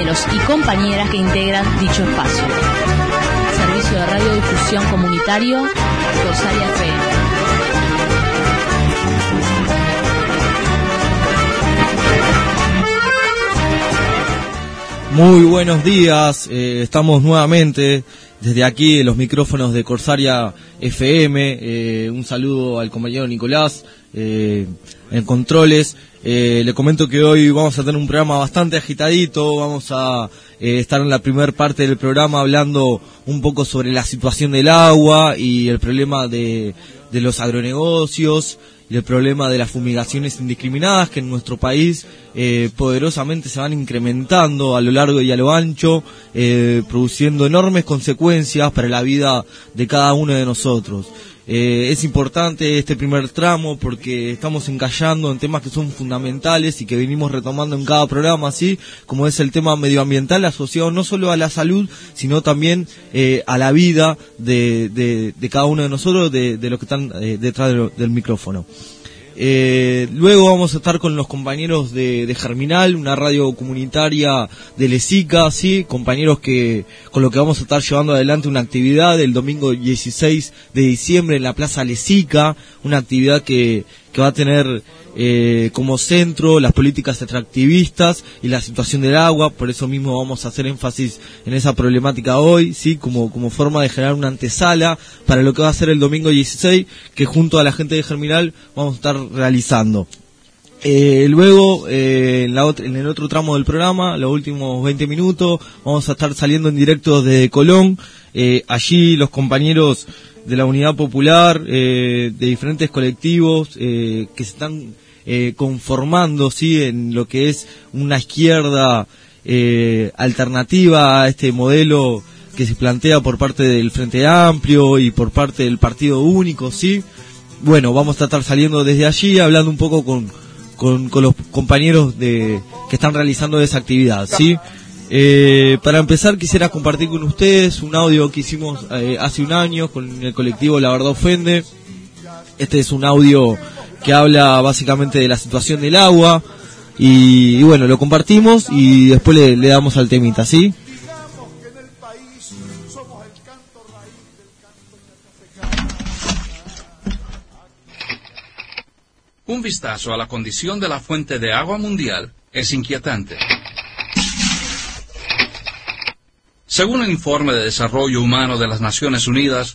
compañeros y compañeras que integran dicho espacio. Servicio de radiodifusión comunitario, Corsaria FM. Muy buenos días, estamos nuevamente desde aquí en los micrófonos de Corsaria FM. Un saludo al compañero Nicolás en controles. Le comento que hoy vamos a tener un programa bastante agitadito. Vamos a estar en la primera parte del programa hablando un poco sobre la situación del agua y el problema de los agronegocios y el problema de las fumigaciones indiscriminadas que en nuestro país poderosamente se van incrementando a lo largo y a lo ancho, produciendo enormes consecuencias para la vida de cada uno de nosotros. Es importante este primer tramo porque estamos encallando en temas que son fundamentales y que venimos retomando en cada programa, así como es el tema medioambiental asociado no solo a la salud, sino también a la vida de cada uno de nosotros, de los que están detrás del micrófono. Luego vamos a estar con los compañeros de Germinal, una radio comunitaria de Lezica, ¿sí? Compañeros con lo que vamos a estar llevando adelante una actividad el domingo 16 de diciembre en la Plaza Lezica, una actividad que va a tener como centro las políticas extractivistas y la situación del agua. Por eso mismo vamos a hacer énfasis en esa problemática hoy, sí, como forma de generar una antesala para lo que va a ser el domingo 16, que junto a la gente de Germinal vamos a estar realizando. Luego, en el otro tramo del programa, los últimos 20 minutos, vamos a estar saliendo en directo desde Colón. Allí los compañeros de la Unidad Popular, de diferentes colectivos que se están conformando, sí, en lo que es una izquierda alternativa a este modelo que se plantea por parte del Frente Amplio y por parte del Partido Único, sí. Bueno, vamos a estar saliendo desde allí, hablando un poco con los compañeros que están realizando esa actividad, ¿sí? Para empezar quisiera compartir con ustedes un audio que hicimos hace un año con el colectivo La Verdad Ofende. Este es un audio que habla básicamente de la situación del agua y bueno, lo compartimos y después le damos al temita, ¿sí? Un vistazo a la condición de la fuente de agua mundial es inquietante. Según el Informe de Desarrollo Humano de las Naciones Unidas,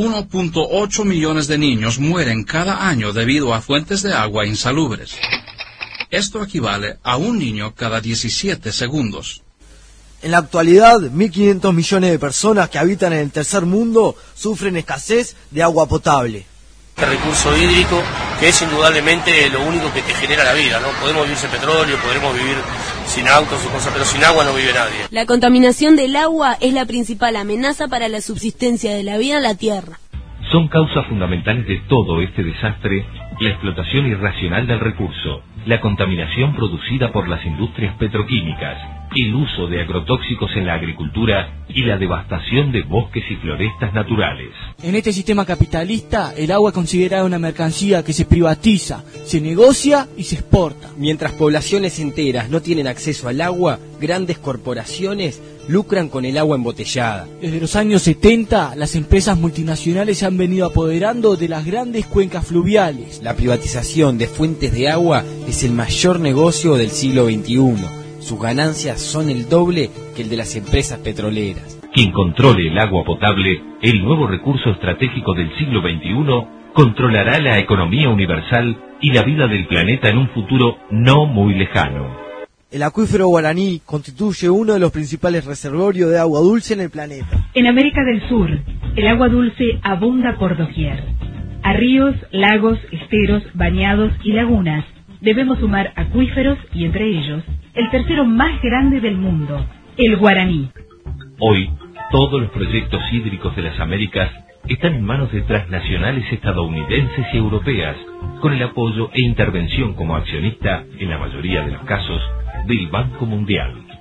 1.8 millones de niños mueren cada año debido a fuentes de agua insalubres. Esto equivale a un niño cada 17 segundos. En la actualidad, 1.500 millones de personas que habitan en el tercer mundo sufren escasez de agua potable. Este recurso hídrico, que es indudablemente lo único que te genera la vida, ¿no? Podemos vivir sin petróleo, podremos vivir sin autos y cosas, pero sin agua no vive nadie. La contaminación del agua es la principal amenaza para la subsistencia de la vida en la Tierra. Son causas fundamentales de todo este desastre la explotación irracional del recurso, la contaminación producida por las industrias petroquímicas, el uso de agrotóxicos en la agricultura y la devastación de bosques y florestas naturales. En este sistema capitalista, el agua es considerada una mercancía que se privatiza, se negocia y se exporta. Mientras poblaciones enteras no tienen acceso al agua, grandes corporaciones lucran con el agua embotellada. Desde los años 70, las empresas multinacionales se han venido apoderando de las grandes cuencas fluviales. La privatización de fuentes de agua es el mayor negocio del siglo XXI. Sus ganancias son el doble que el de las empresas petroleras. Quien controle el agua potable, el nuevo recurso estratégico del siglo XXI, controlará la economía universal y la vida del planeta en un futuro no muy lejano. El acuífero guaraní constituye uno de los principales reservorios de agua dulce en el planeta. En América del Sur, el agua dulce abunda por doquier. A ríos, lagos, esteros, bañados y lagunas debemos sumar acuíferos y entre ellos el tercero más grande del mundo, el Guaraní. Hoy, todos los proyectos hídricos de las Américas están en manos de transnacionales estadounidenses y europeas, con el apoyo e intervención como accionista, en la mayoría de los casos, del Banco Mundial.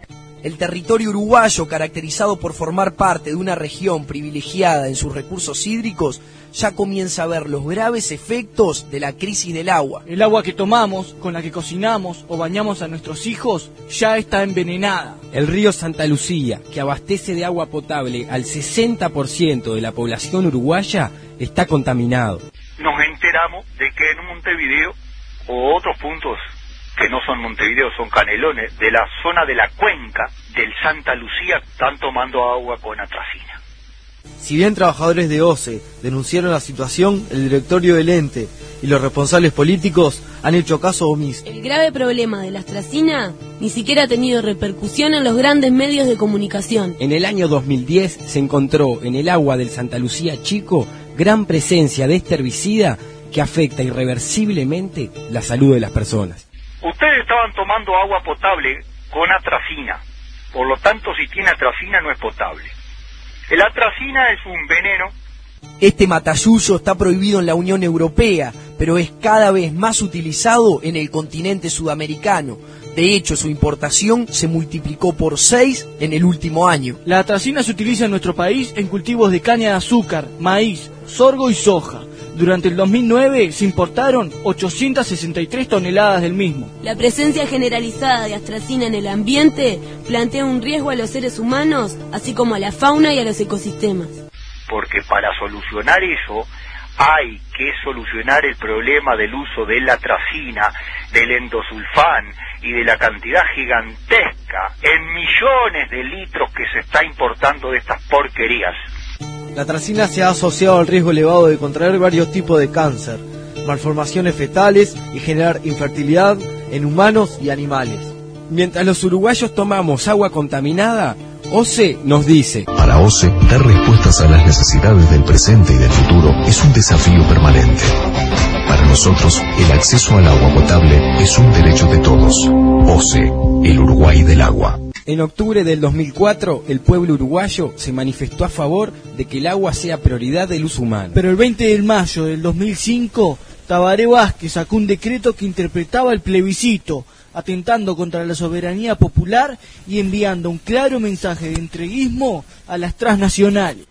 El territorio uruguayo, caracterizado por formar parte de una región privilegiada en sus recursos hídricos, ya comienza a ver los graves efectos de la crisis del agua. El agua que tomamos, con la que cocinamos o bañamos a nuestros hijos, ya está envenenada. El río Santa Lucía, que abastece de agua potable al 60% de la población uruguaya, está contaminado. Nos enteramos de que en Montevideo, o otros puntos que no son Montevideo, son Canelones, de la zona de la cuenca del Santa Lucía, están tomando agua con atracina. Si bien trabajadores de OCE denunciaron la situación, el directorio del ente y los responsables políticos han hecho caso omiso. El grave problema de la astracina ni siquiera ha tenido repercusión en los grandes medios de comunicación. En el año 2010 se encontró en el agua del Santa Lucía Chico gran presencia de este herbicida que afecta irreversiblemente la salud de las personas. Ustedes estaban tomando agua potable con atracina, por lo tanto si tiene atracina no es potable. El atracina es un veneno. Este matayuyo está prohibido en la Unión Europea, pero es cada vez más utilizado en el continente sudamericano. De hecho, su importación se multiplicó por 6 en el último año. La atracina se utiliza en nuestro país en cultivos de caña de azúcar, maíz, sorgo y soja. Durante el 2009 se importaron 863 toneladas del mismo. La presencia generalizada de astracina en el ambiente plantea un riesgo a los seres humanos, así como a la fauna y a los ecosistemas. Porque para solucionar eso hay que solucionar el problema del uso de la atracina, del endosulfán y de la cantidad gigantesca en millones de litros que se está importando de estas porquerías. La atracina se ha asociado al riesgo elevado de contraer varios tipos de cáncer, malformaciones fetales y generar infertilidad en humanos y animales. Mientras los uruguayos tomamos agua contaminada, OCE nos dice: para OCE, dar respuestas a las necesidades del presente y del futuro es un desafío permanente. Para nosotros, el acceso al agua potable es un derecho de todos. OCE, el Uruguay del agua. En octubre del 2004, el pueblo uruguayo se manifestó a favor de que el agua sea prioridad del uso humano. Pero el 20 de mayo del 2005, Tabaré Vázquez sacó un decreto que interpretaba el plebiscito, atentando contra la soberanía popular y enviando un claro mensaje de entreguismo a las transnacionales.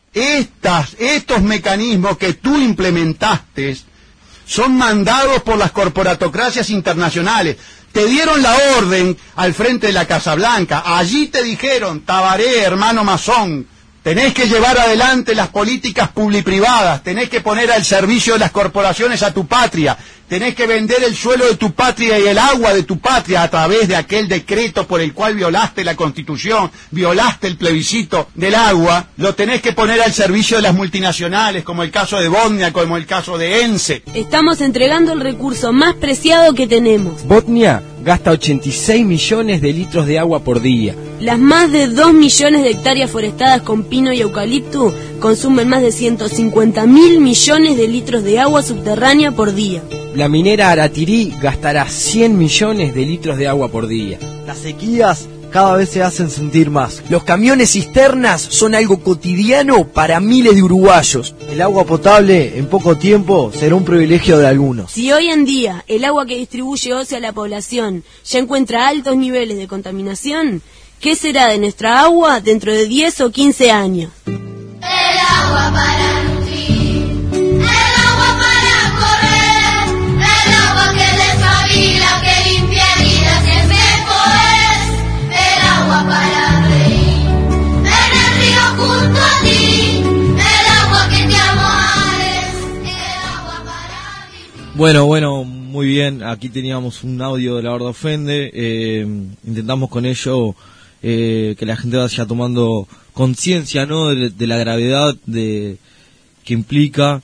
Estos mecanismos que tú implementaste son mandados por las corporatocracias internacionales. Te dieron la orden al frente de la Casa Blanca. Allí te dijeron: Tabaré, hermano masón, tenés que llevar adelante las políticas publi-privadas, tenés que poner al servicio de las corporaciones a tu patria, tenés que vender el suelo de tu patria y el agua de tu patria a través de aquel decreto por el cual violaste la Constitución, violaste el plebiscito del agua, lo tenés que poner al servicio de las multinacionales, como el caso de Botnia, como el caso de ENCE. Estamos entregando el recurso más preciado que tenemos. Botnia gasta 86 millones de litros de agua por día. Las más de 2 millones de hectáreas forestadas con pino y eucalipto consumen más de 150.000 millones de litros de agua subterránea por día. La minera Aratirí gastará 100 millones de litros de agua por día. Las sequías cada vez se hacen sentir más. Los camiones cisternas son algo cotidiano para miles de uruguayos. El agua potable en poco tiempo será un privilegio de algunos. Si hoy en día el agua que distribuye OCE a la población ya encuentra altos niveles de contaminación, ¿qué será de nuestra agua dentro de 10 o 15 años? El agua para nutrir, el agua para correr, el agua que despabila, que limpia heridas, el seco es el agua para reír. En el río junto a ti, el agua que te amores, el agua para vivir. Bueno, muy bien. Aquí teníamos un audio de La Horda Ofende. Intentamos con ello que la gente vaya tomando conciencia, ¿no?, de la gravedad que implica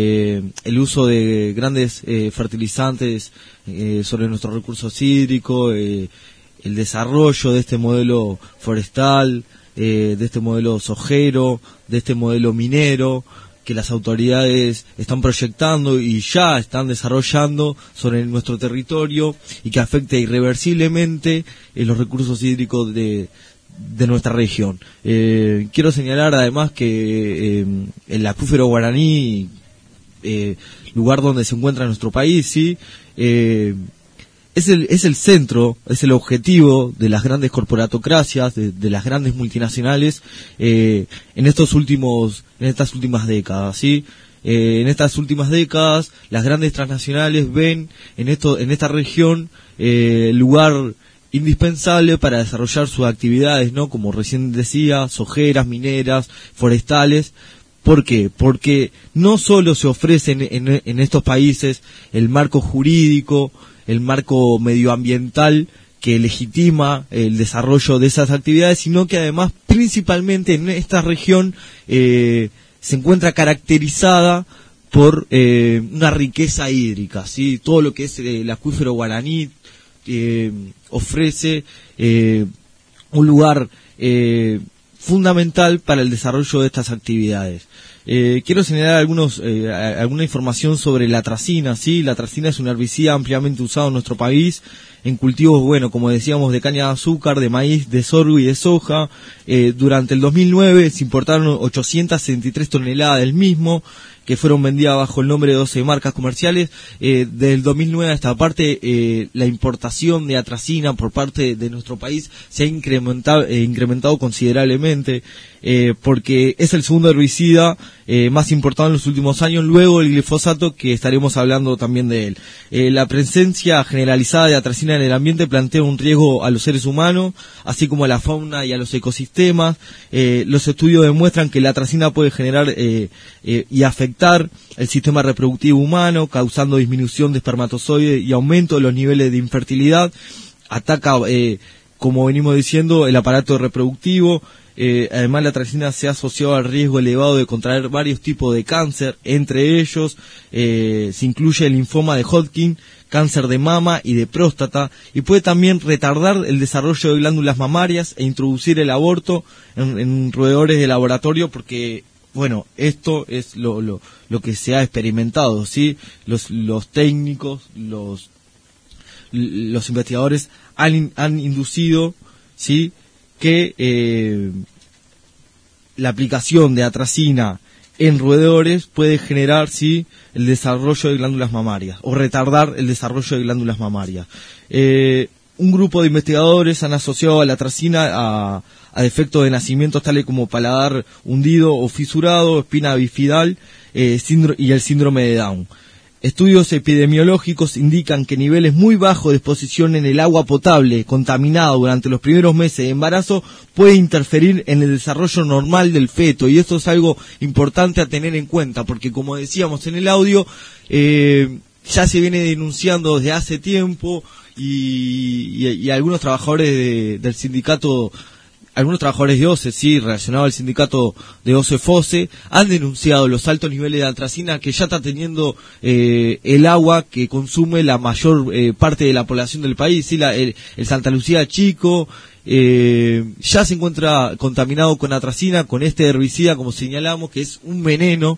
el uso de grandes fertilizantes sobre nuestros recursos hídricos, el desarrollo de este modelo forestal, de este modelo sojero, de este modelo minero que las autoridades están proyectando y ya están desarrollando sobre nuestro territorio y que afecta irreversiblemente los recursos hídricos de nuestra región. Quiero señalar además que el acuífero Guaraní, lugar donde se encuentra nuestro país, ¿sí? Es es el centro, es el objetivo de las grandes corporatocracias, de las grandes multinacionales en estas últimas décadas, ¿sí? En estas últimas décadas, las grandes transnacionales ven en esta región lugar indispensable para desarrollar sus actividades, ¿no? Como recién decía, sojeras, mineras, forestales. ¿Por qué? Porque no solo se ofrece en estos países el marco jurídico, el marco medioambiental que legitima el desarrollo de esas actividades, sino que además, principalmente en esta región, se encuentra caracterizada por una riqueza hídrica, ¿sí? Todo lo que es el acuífero guaraní ofrece un lugar fundamental para el desarrollo de estas actividades. Quiero señalar alguna información sobre la atracina, ¿sí? La atracina es un herbicida ampliamente usado en nuestro país en cultivos, bueno, como decíamos, de caña de azúcar, de maíz, de sorgo y de soja. Durante el 2009 se importaron 873 toneladas del mismo, que fueron vendidas bajo el nombre de 12 marcas comerciales. Desde el 2009 a esta parte, la importación de atracina por parte de nuestro país se ha incrementado considerablemente, porque es el segundo herbicida más importado en los últimos años, luego el glifosato, que estaremos hablando también de él. La presencia generalizada de atracina en el ambiente plantea un riesgo a los seres humanos, así como a la fauna y a los ecosistemas. Los estudios demuestran que la atracina puede generar y afectar el sistema reproductivo humano, causando disminución de espermatozoides y aumento de los niveles de infertilidad. Ataca, como venimos diciendo, el aparato reproductivo. Además, la atracina se ha asociado al riesgo elevado de contraer varios tipos de cáncer. Entre ellos se incluye el linfoma de Hodgkin, cáncer de mama y de próstata, y puede también retardar el desarrollo de glándulas mamarias e introducir el aborto en roedores de laboratorio, porque bueno, esto es lo que se ha experimentado, ¿sí? Los técnicos, los investigadores han inducido, ¿sí?, que la aplicación de atracina en roedores puede generar, ¿sí?, el desarrollo de glándulas mamarias o retardar el desarrollo de glándulas mamarias. Un grupo de investigadores han asociado a la atracina a defectos de nacimientos tales como paladar hundido o fisurado, espina bifidal y el síndrome de Down. Estudios epidemiológicos indican que niveles muy bajos de exposición en el agua potable contaminada durante los primeros meses de embarazo puede interferir en el desarrollo normal del feto, y esto es algo importante a tener en cuenta, porque como decíamos en el audio, ya se viene denunciando desde hace tiempo, y algunos trabajadores del sindicato, algunos trabajadores de OCE, sí, relacionados al sindicato de OCE-FOSE, han denunciado los altos niveles de atracina que ya está teniendo el agua que consume la mayor parte de la población del país, ¿sí? El Santa Lucía Chico ya se encuentra contaminado con atracina, con este herbicida, como señalamos, que es un veneno,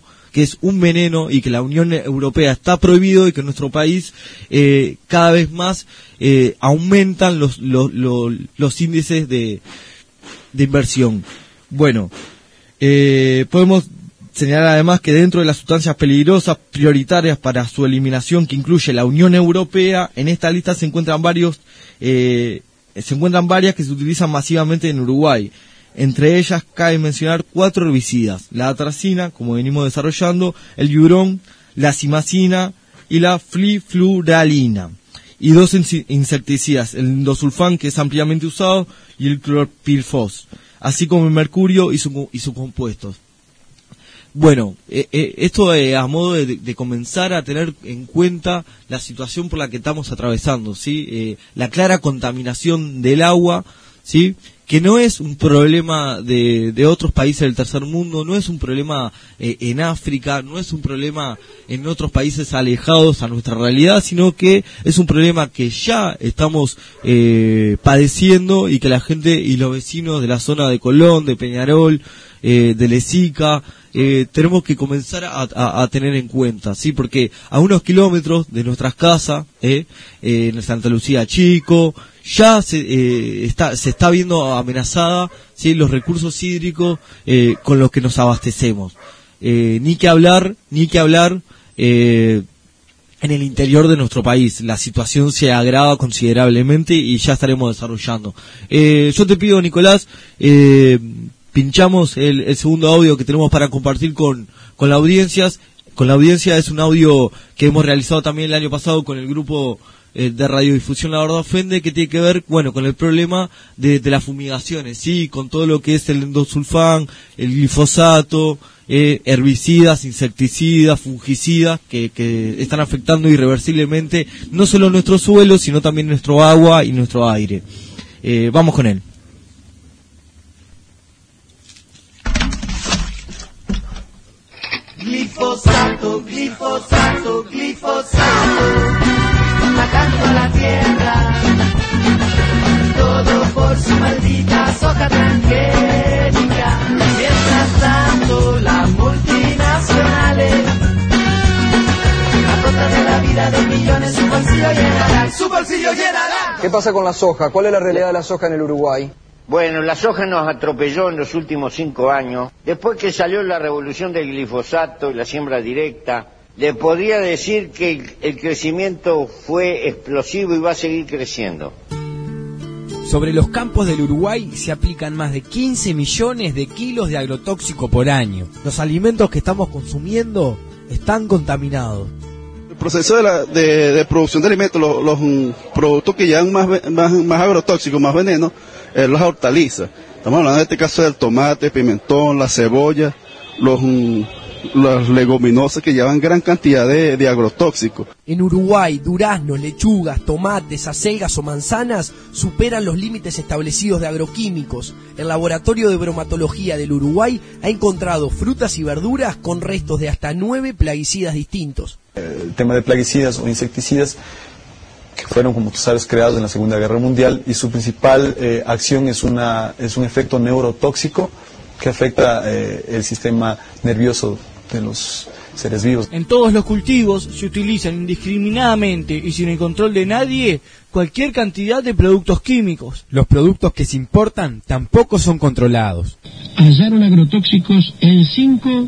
y que la Unión Europea está prohibido, y que en nuestro país cada vez más aumentan los índices de inversión. Bueno, podemos señalar además que dentro de las sustancias peligrosas prioritarias para su eliminación, que incluye la Unión Europea, en esta lista se encuentran varias que se utilizan masivamente en Uruguay. Entre ellas cabe mencionar 4 herbicidas: la atracina, como venimos desarrollando, el yurón, la simacina y la flifluralina. Y 2 insecticidas, el endosulfán, que es ampliamente usado, y el clorpirifos, así como el mercurio y sus compuestos. Bueno, esto a modo de comenzar a tener en cuenta la situación por la que estamos atravesando, ¿sí? La clara contaminación del agua, ¿sí?, que no es un problema de otros países del tercer mundo, no es un problema en África, no es un problema en otros países alejados a nuestra realidad, sino que es un problema que ya estamos padeciendo, y que la gente y los vecinos de la zona de Colón, de Peñarol, de Lezica, tenemos que comenzar a tener en cuenta, ¿sí? Porque a unos kilómetros de nuestras casas, en el Santa Lucía Chico, ya se está viendo amenazada, ¿sí?, los recursos hídricos con los que nos abastecemos. Ni que hablar en el interior de nuestro país. La situación se agrava considerablemente y ya estaremos desarrollando. Yo te pido, Nicolás, pinchamos el segundo audio que tenemos para compartir con la audiencia. Es un audio que hemos realizado también el año pasado con el grupo de radiodifusión La Verdad Ofende, que tiene que ver, con el problema de las fumigaciones, sí, con todo lo que es el endosulfán, el glifosato, herbicidas, insecticidas, fungicidas, que están afectando irreversiblemente no solo nuestro suelo, sino también nuestro agua y nuestro aire. Vamos con él. Glifosato, glifosato, glifosato, matando a la tierra, todo por su maldita soja transgénica. Mientras tanto, las multinacionales, a costa de la vida de millones, su bolsillo llenarán. ¿Qué pasa con la soja? ¿Cuál es la realidad de la soja en el Uruguay? Bueno, la soja nos atropelló en los últimos 5 años. Después que salió la revolución del glifosato y la siembra directa, le podría decir que el crecimiento fue explosivo y va a seguir creciendo. Sobre los campos del Uruguay se aplican más de 15 millones de kilos de agrotóxico por año. Los alimentos que estamos consumiendo están contaminados. El proceso de producción de alimentos, los productos que llevan más agrotóxicos, más veneno, las hortalizas. Estamos hablando en este caso del tomate, pimentón, la cebolla, las leguminosas que llevan gran cantidad de agrotóxicos. En Uruguay, duraznos, lechugas, tomates, acelgas o manzanas superan los límites establecidos de agroquímicos. El Laboratorio de Bromatología del Uruguay ha encontrado frutas y verduras con restos de hasta 9 plaguicidas distintos. El tema de plaguicidas o insecticidas, que fueron, como tú sabes, creados en la Segunda Guerra Mundial, y su principal acción es un efecto neurotóxico que afecta el sistema nervioso de los seres vivos. En todos los cultivos se utilizan indiscriminadamente y sin el control de nadie cualquier cantidad de productos químicos. Los productos que se importan tampoco son controlados. Hallaron agrotóxicos en 5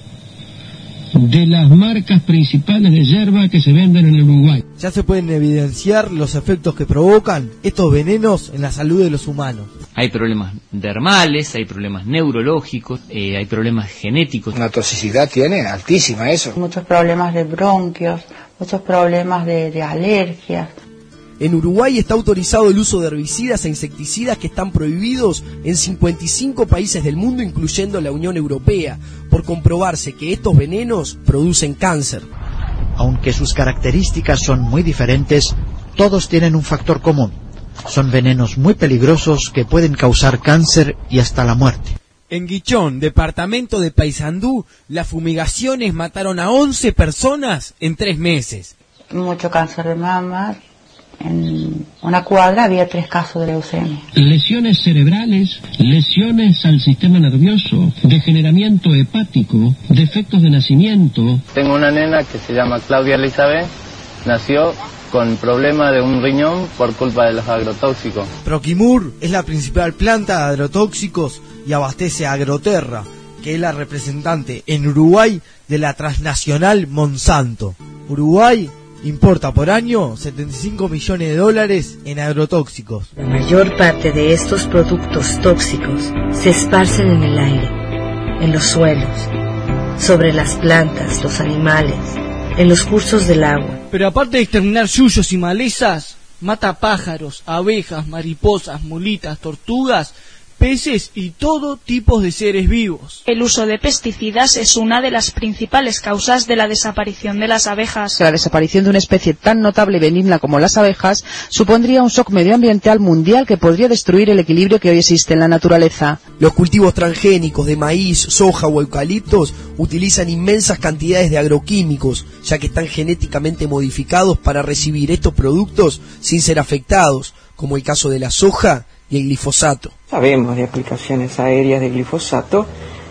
de las marcas principales de yerba que se venden en el Uruguay. Ya se pueden evidenciar los efectos que provocan estos venenos en la salud de los humanos. Hay problemas dermales, hay problemas neurológicos, hay problemas genéticos. Una toxicidad tiene altísima eso. Muchos problemas de bronquios, muchos problemas de alergias. En Uruguay está autorizado el uso de herbicidas e insecticidas que están prohibidos en 55 países del mundo, incluyendo la Unión Europea, por comprobarse que estos venenos producen cáncer. Aunque sus características son muy diferentes, todos tienen un factor común. Son venenos muy peligrosos que pueden causar cáncer y hasta la muerte. En Guichón, departamento de Paysandú, las fumigaciones mataron a 11 personas en 3 meses. Mucho cáncer de mama. En una cuadra había 3 casos de leucemia. Lesiones cerebrales, lesiones al sistema nervioso, degeneramiento hepático, defectos de nacimiento. Tengo una nena que se llama Claudia Elizabeth, nació con problema de un riñón por culpa de los agrotóxicos. Proquimur es la principal planta de agrotóxicos y abastece a Agroterra, que es la representante en Uruguay de la transnacional Monsanto. Uruguay importa por año $75 millones en agrotóxicos. La mayor parte de estos productos tóxicos se esparcen en el aire, en los suelos, sobre las plantas, los animales, en los cursos del agua. Pero aparte de exterminar yuyos y malezas, mata pájaros, abejas, mariposas, mulitas, tortugas, peces y todo tipo de seres vivos. El uso de pesticidas es una de las principales causas de la desaparición de las abejas. La desaparición de una especie tan notable y benigna como las abejas supondría un shock medioambiental mundial que podría destruir el equilibrio que hoy existe en la naturaleza. Los cultivos transgénicos de maíz, soja o eucaliptos utilizan inmensas cantidades de agroquímicos, ya que están genéticamente modificados para recibir estos productos sin ser afectados, como el caso de la soja y el glifosato. Sabemos de aplicaciones aéreas de glifosato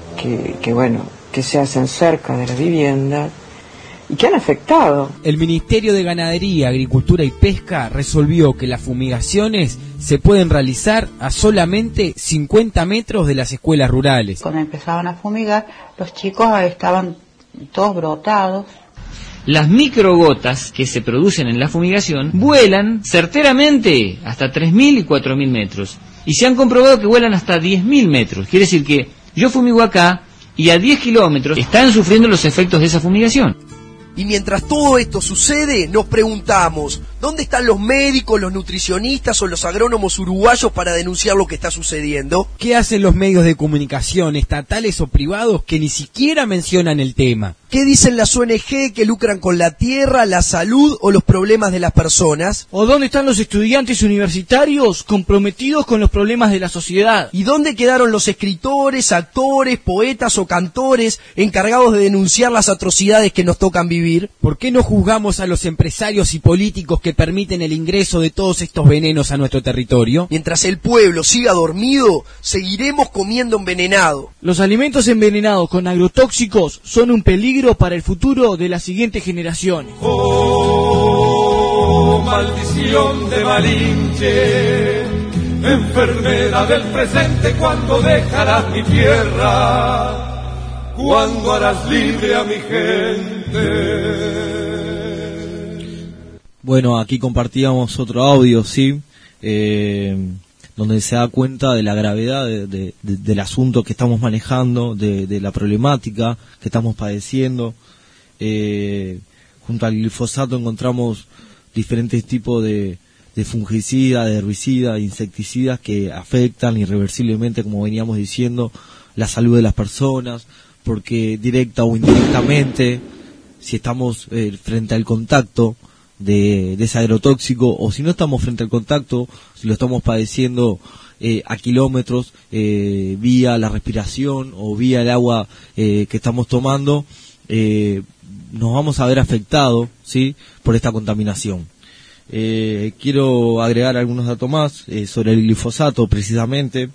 que se hacen cerca de la vivienda y que han afectado. El Ministerio de Ganadería, Agricultura y Pesca resolvió que las fumigaciones se pueden realizar a solamente 50 metros de las escuelas rurales. Cuando empezaban a fumigar, los chicos estaban todos brotados. las microgotas que se producen en la fumigación vuelan certeramente hasta 3.000 y 4.000 metros. Y se han comprobado que vuelan hasta 10.000 metros. Quiere decir que yo fumigo acá y a 10 kilómetros están sufriendo los efectos de esa fumigación. Y mientras todo esto sucede, nos preguntamos, ¿dónde están los médicos, los nutricionistas o los agrónomos uruguayos para denunciar lo que está sucediendo? ¿Qué hacen los medios de comunicación, estatales o privados, que ni siquiera mencionan el tema? ¿Qué dicen las ONG que lucran con la tierra, la salud o los problemas de las personas? ¿O dónde están los estudiantes universitarios comprometidos con los problemas de la sociedad? ¿Y dónde quedaron los escritores, actores, poetas o cantores encargados de denunciar las atrocidades que nos tocan vivir? ¿Por qué no juzgamos a los empresarios y políticos que permiten el ingreso de todos estos venenos a nuestro territorio? Mientras el pueblo siga dormido, seguiremos comiendo envenenado. Los alimentos envenenados con agrotóxicos son un peligro para el futuro de las siguientes generaciones. Oh, maldición de Malinche, enfermera del presente, ¿cuándo dejarás mi tierra? ¿Cuándo harás libre a mi gente? Bueno, aquí compartíamos otro audio, sí, donde se da cuenta de la gravedad del asunto que estamos manejando, de la problemática que estamos padeciendo. Junto al glifosato encontramos diferentes tipos de fungicidas, de herbicidas, de insecticidas que afectan irreversiblemente, como veníamos diciendo, la salud de las personas, porque directa o indirectamente, si estamos frente al contacto de ese agrotóxico, o si no estamos frente al contacto, si lo estamos padeciendo a kilómetros, vía la respiración o vía el agua que estamos tomando, nos vamos a ver afectados, ¿sí?, por esta contaminación. Quiero agregar algunos datos más sobre el glifosato, precisamente.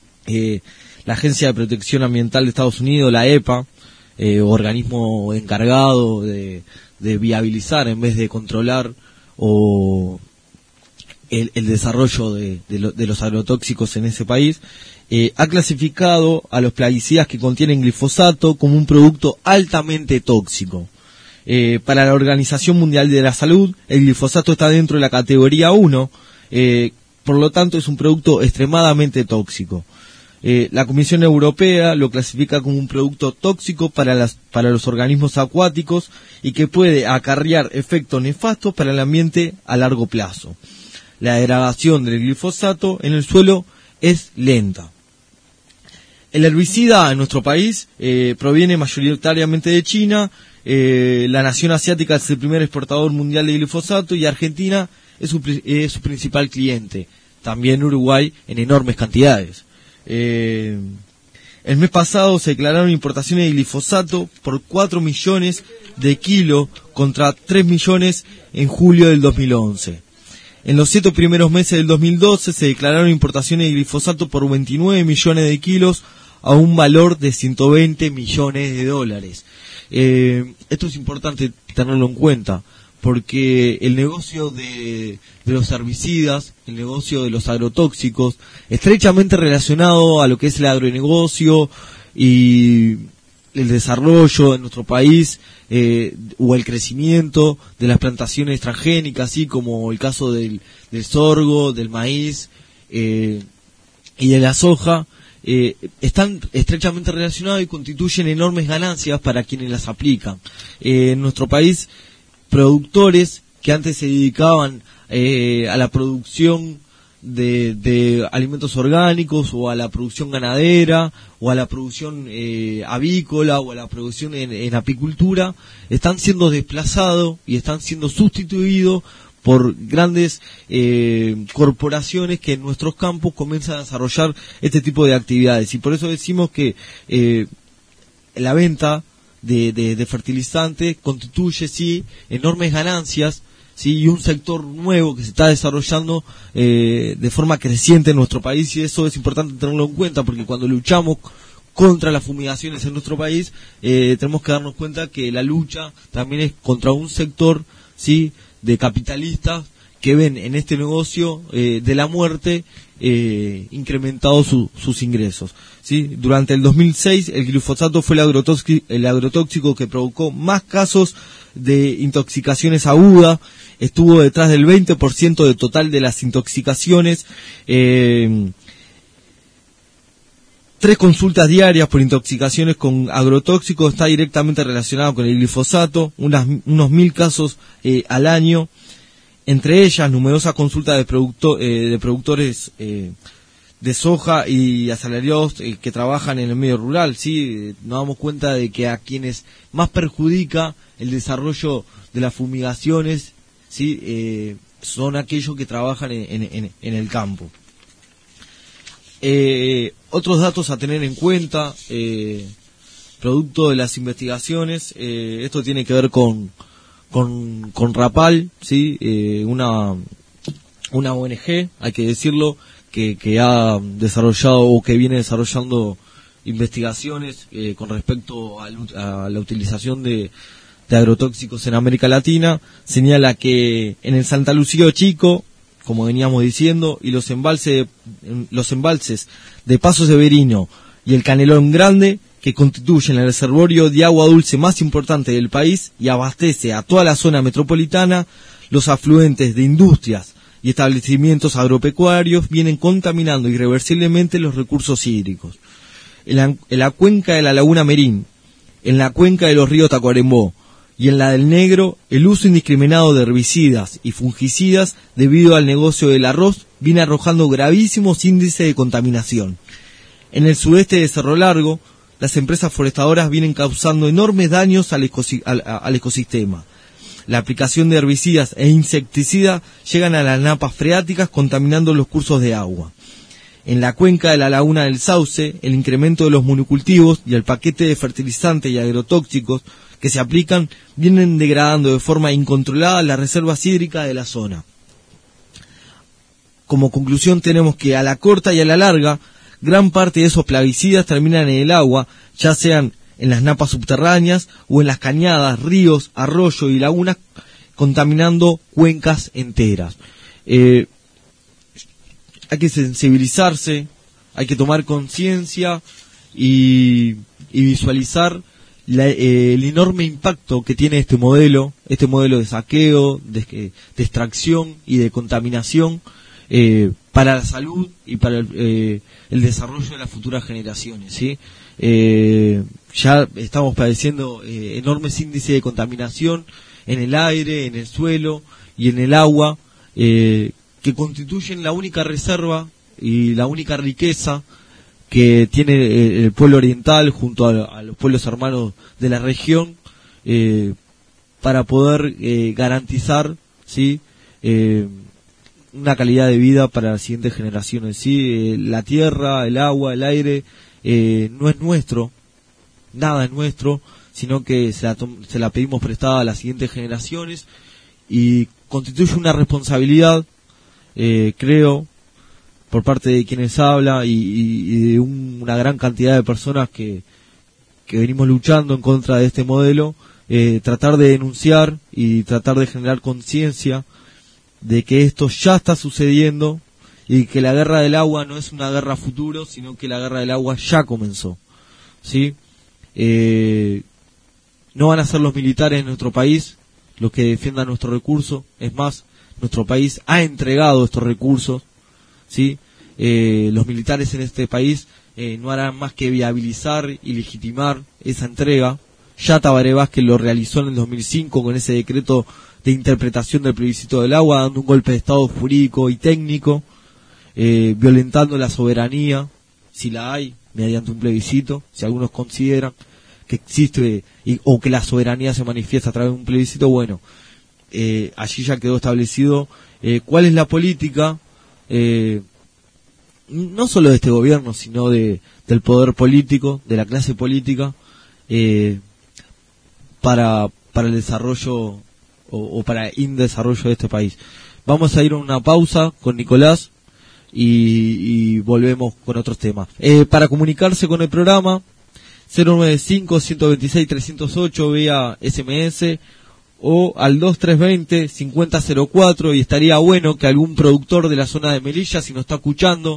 La Agencia de Protección Ambiental de Estados Unidos, la EPA, organismo encargado de viabilizar en vez de controlar o el desarrollo de los agrotóxicos en ese país, ha clasificado a los plaguicidas que contienen glifosato como un producto altamente tóxico. Para la Organización Mundial de la Salud, el glifosato está dentro de la categoría 1, por lo tanto es un producto extremadamente tóxico. La Comisión Europea lo clasifica como un producto tóxico para los organismos acuáticos y que puede acarrear efectos nefastos para el ambiente a largo plazo. La degradación del glifosato en el suelo es lenta. El herbicida en nuestro país proviene mayoritariamente de China. La nación asiática es el primer exportador mundial de glifosato y Argentina es su principal cliente. También Uruguay en enormes cantidades. El mes pasado se declararon importaciones de glifosato por 4 millones de kilos contra 3 millones en julio del 2011. En los 7 primeros meses del 2012 se declararon importaciones de glifosato por 29 millones de kilos a un valor de 120 millones de dólares. Esto es importante tenerlo en cuenta, porque el negocio de los herbicidas, el negocio de los agrotóxicos, estrechamente relacionado a lo que es el agronegocio y el desarrollo en nuestro país, o el crecimiento de las plantaciones transgénicas, así como el caso del sorgo, del maíz y de la soja, están estrechamente relacionados y constituyen enormes ganancias para quienes las aplican. En nuestro país, productores que antes se dedicaban a la producción de alimentos orgánicos o a la producción ganadera o a la producción avícola o a la producción en apicultura, están siendo desplazados y están siendo sustituidos por grandes corporaciones que en nuestros campos comienzan a desarrollar este tipo de actividades. Y por eso decimos que la venta de fertilizantes constituye, sí, enormes ganancias, sí, y un sector nuevo que se está desarrollando de forma creciente en nuestro país, y eso es importante tenerlo en cuenta, porque cuando luchamos contra las fumigaciones en nuestro país, tenemos que darnos cuenta que la lucha también es contra un sector, sí, de capitalistas que ven en este negocio de la muerte incrementado sus ingresos. ¿Sí? Durante el 2006 el glifosato fue el agrotóxico que provocó más casos de intoxicaciones agudas, estuvo detrás del 20% del total de las intoxicaciones, 3 consultas diarias por intoxicaciones con agrotóxicos está directamente relacionado con el glifosato, unos 1000 casos al año, entre ellas numerosas consultas de productores de soja y asalariados que trabajan en el medio rural. ¿Sí? Nos damos cuenta de que a quienes más perjudica el desarrollo de las fumigaciones, ¿sí? Son aquellos que trabajan en el campo. Otros datos a tener en cuenta, producto de las investigaciones, esto tiene que ver con Rapal, ¿sí? Una ONG, hay que decirlo, que ha desarrollado o que viene desarrollando investigaciones con respecto a la utilización de agrotóxicos en América Latina. Señala que en el Santa Lucía Chico, como veníamos diciendo, y los embalses de Paso Severino y el Canelón Grande, que constituyen el reservorio de agua dulce más importante del país y abastece a toda la zona metropolitana, los afluentes de industrias y establecimientos agropecuarios vienen contaminando irreversiblemente los recursos hídricos. En la cuenca de la Laguna Merín, en la cuenca de los ríos Tacuarembó y en la del Negro, el uso indiscriminado de herbicidas y fungicidas debido al negocio del arroz viene arrojando gravísimos índices de contaminación. En el sudeste de Cerro Largo, las empresas forestadoras vienen causando enormes daños al ecosistema. La aplicación de herbicidas e insecticidas llegan a las napas freáticas contaminando los cursos de agua. En la cuenca de la Laguna del Sauce, el incremento de los monocultivos y el paquete de fertilizantes y agrotóxicos que se aplican vienen degradando de forma incontrolada las reservas hídricas de la zona. Como conclusión tenemos que a la corta y a la larga, gran parte de esos plaguicidas terminan en el agua, ya sean en las napas subterráneas o en las cañadas, ríos, arroyos y lagunas, contaminando cuencas enteras. Hay que sensibilizarse, hay que tomar conciencia y visualizar el enorme impacto que tiene este modelo de saqueo, de extracción y de contaminación para la salud y para el desarrollo de las futuras generaciones, ¿sí? Ya estamos padeciendo enormes índices de contaminación en el aire, en el suelo y en el agua, que constituyen la única reserva y la única riqueza que tiene el pueblo oriental junto a los pueblos hermanos de la región, para poder garantizar, ¿sí? Una calidad de vida para las siguientes generaciones, ¿sí? La tierra, el agua, el aire, no es nuestro, nada es nuestro, sino que se la pedimos prestada a las siguientes generaciones y constituye una responsabilidad, creo, por parte de quienes habla y de una gran cantidad de personas que venimos luchando en contra de este modelo, tratar de denunciar y tratar de generar conciencia de que esto ya está sucediendo y que la guerra del agua no es una guerra futuro, sino que la guerra del agua ya comenzó, ¿sí? No van a ser los militares en nuestro país los que defiendan nuestro recurso, es más, nuestro país ha entregado estos recursos, ¿sí? Los militares en este país no harán más que viabilizar y legitimar esa entrega. Ya Tabaré Vázquez lo realizó en el 2005 con ese decreto de interpretación del plebiscito del agua, dando un golpe de estado jurídico y técnico, violentando la soberanía, si la hay, mediante un plebiscito, si algunos consideran que existe o que la soberanía se manifiesta a través de un plebiscito, bueno, allí ya quedó establecido cuál es la política, no solo de este gobierno, sino del poder político, de la clase política, para el desarrollo o para el indesarrollo de este país. Vamos a ir a una pausa con Nicolás y volvemos con otros temas. Para comunicarse con el programa, 095-126-308 vía SMS o al 2320-5004, y estaría bueno que algún productor de la zona de Melilla, si nos está escuchando,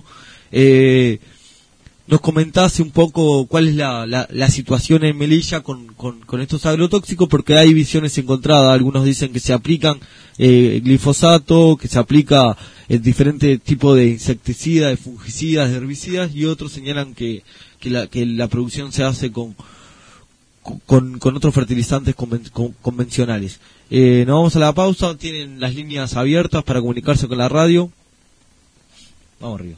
nos comentase un poco cuál es la situación en Melilla con estos agrotóxicos, porque hay visiones encontradas. Algunos dicen que se aplican glifosato, que se aplica diferentes tipos de insecticidas, de fungicidas, de herbicidas, y otros señalan que la producción se hace con otros fertilizantes convencionales. Nos vamos a la pausa. Tienen las líneas abiertas para comunicarse con la radio. Vamos arriba.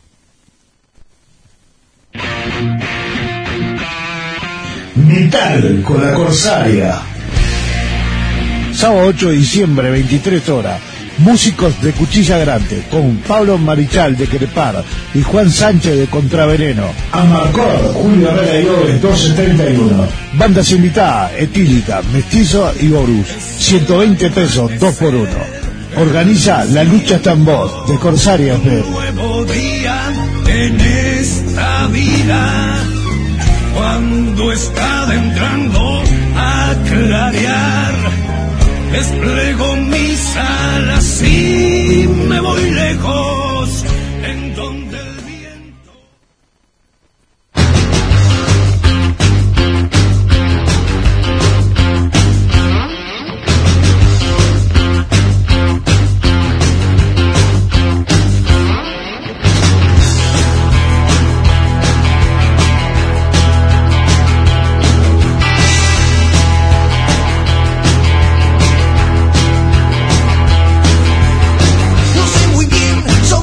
Metal con la Corsaria. Sábado 8 de diciembre, 23 horas. Músicos de Cuchilla Grande, con Pablo Marichal de Crepar y Juan Sánchez de Contraveneno. Amarcor, Julio Herrera y Gómez, 1231. Bandas invitadas, Etílica, Mestizo y Borus. 120 pesos, 2x1. Organiza La Lucha Está en Voz, de Corsaria FM. Nuevo día en esta vida, cuando está adentrando a clarear, desplego mis alas y me voy lejos, en donde el viento... No sé muy bien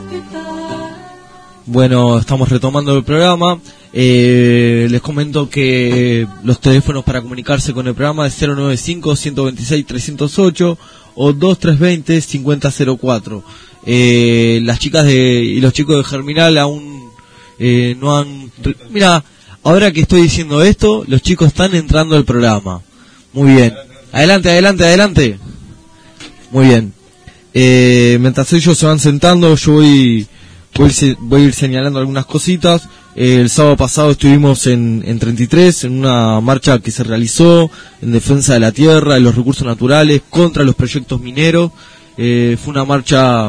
Bueno, estamos retomando el programa. Les comento que los teléfonos para comunicarse con el programa es 095-126-308 o 2320-5004. Las chicas y los chicos de Germinal aún no han... Mira, ahora que estoy diciendo esto, los chicos están entrando al programa. Muy bien. Adelante. Muy bien. Mientras ellos se van sentando, yo voy a ir señalando algunas cositas. El sábado pasado estuvimos en 33, en una marcha que se realizó en defensa de la tierra, de los recursos naturales, contra los proyectos mineros. Fue una marcha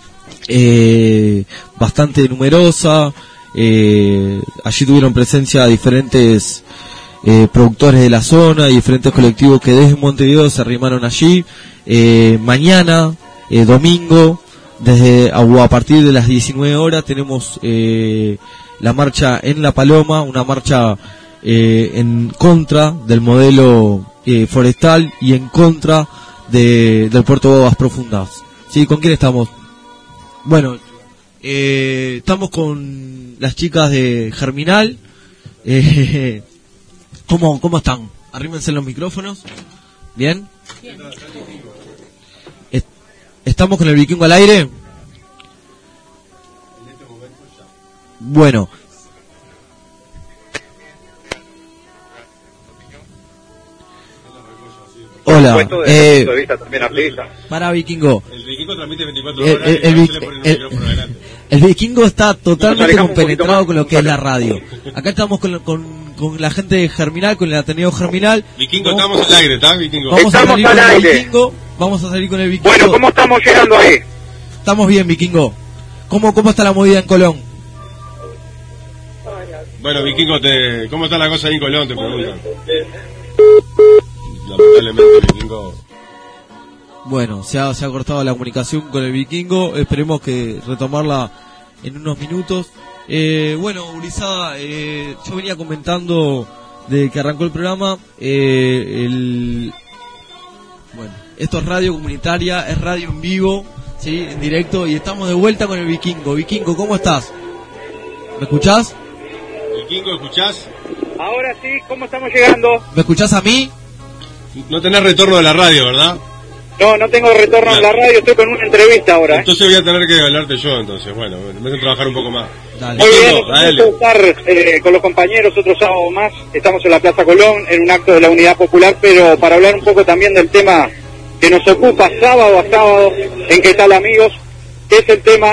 bastante numerosa. Allí tuvieron presencia diferentes productores de la zona y diferentes colectivos que desde Montevideo se arrimaron allí. Mañana, domingo, a partir de las 19 horas tenemos la marcha en La Paloma, una marcha en contra del modelo forestal y en contra del puerto de Aguas Profundas. ¿Sí? ¿Con quién estamos? Bueno, estamos con las chicas de Germinal. ¿Cómo están? Arrímense los micrófonos. ¿Bien? ¿Estamos con el Vikingo al aire? Bueno. Hola. Para Vikingo. El Vikingo transmite 24 horas. El Vikingo está totalmente compenetrado con lo que es la radio. Acá estamos con la gente de Germinal, con el Ateneo Germinal. Vikingo, estamos al aire, ¿está, Vikingo? Vamos a salir con el Vikingo. Vamos a salir con el Vikingo. Bueno, ¿cómo estamos llegando ahí? Estamos bien, Vikingo. ¿Cómo está la movida en Colón? Bueno, Vikingo, ¿cómo está la cosa ahí en Colón? Te preguntan. Lamentablemente, Vikingo. Bueno, se ha cortado la comunicación con el Vikingo. Esperemos que retomarla en unos minutos. Bueno, Urizada, yo venía comentando de que arrancó el programa. Bueno, esto es radio comunitaria, es radio en vivo, ¿sí? En directo, y estamos de vuelta con el Vikingo. Vikingo, ¿cómo estás? ¿Me escuchás? Vikingo, ¿escuchás? Ahora sí, ¿cómo estamos llegando? ¿Me escuchás a mí? No tenés retorno de la radio, ¿verdad? No tengo retorno en la radio, estoy con una entrevista ahora. Entonces voy a tener que hablarte yo, entonces, bueno, en vez de trabajar un poco más. Dale. Muy bien, estar con los compañeros otro sábado más. Estamos en la Plaza Colón, en un acto de la Unidad Popular, pero para hablar un poco también del tema que nos ocupa sábado a sábado en ¿Qué tal, amigos? Que es el tema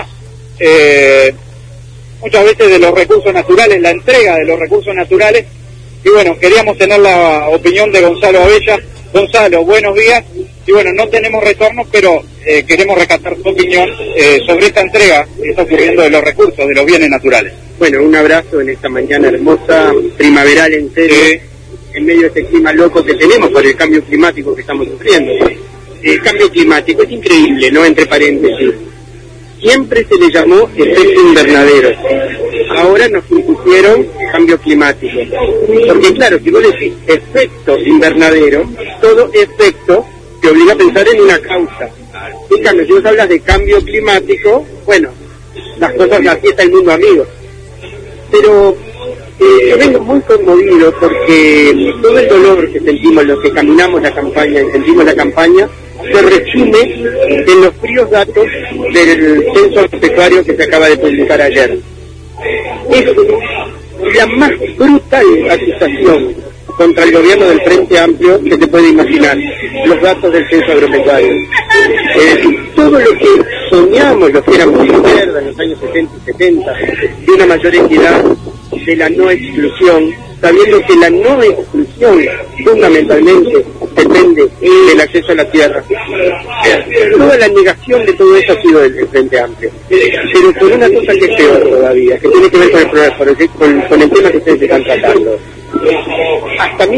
muchas veces de los recursos naturales, la entrega de los recursos naturales. Y bueno, queríamos tener la opinión de Gonzalo Abella. Gonzalo, buenos días. Y bueno, no tenemos retorno, pero queremos rescatar tu opinión sobre esta entrega que está ocurriendo de los recursos, de los bienes naturales. Bueno, un abrazo en esta mañana hermosa, primaveral en serio, en medio de este clima loco que tenemos por el cambio climático que estamos sufriendo. El cambio climático es increíble, ¿no? Entre paréntesis. Siempre se le llamó efecto invernadero. Ahora nos impusieron cambio climático. Porque claro, si vos decís efecto invernadero, todo efecto te obliga a pensar en una causa. En cambio, si vos hablas de cambio climático, bueno, las cosas así está el mundo, amigo. Pero yo vengo muy conmovido porque todo el dolor que sentimos los que caminamos la campaña y sentimos la campaña se resume en los fríos datos del censo agropecuario que se acaba de publicar ayer. Es la más brutal acusación contra el gobierno del Frente Amplio que se puede imaginar, los datos del censo agropecuario. Todo lo que soñamos los que éramos de izquierda en los años 60 y 70, de una mayor equidad, de la no exclusión, sabiendo que la no exclusión fundamentalmente depende del acceso a la tierra. Toda la negación de todo eso ha sido del Frente Amplio. Pero con una cosa que es peor todavía, que tiene que ver con el tema que ustedes están tratando. Hasta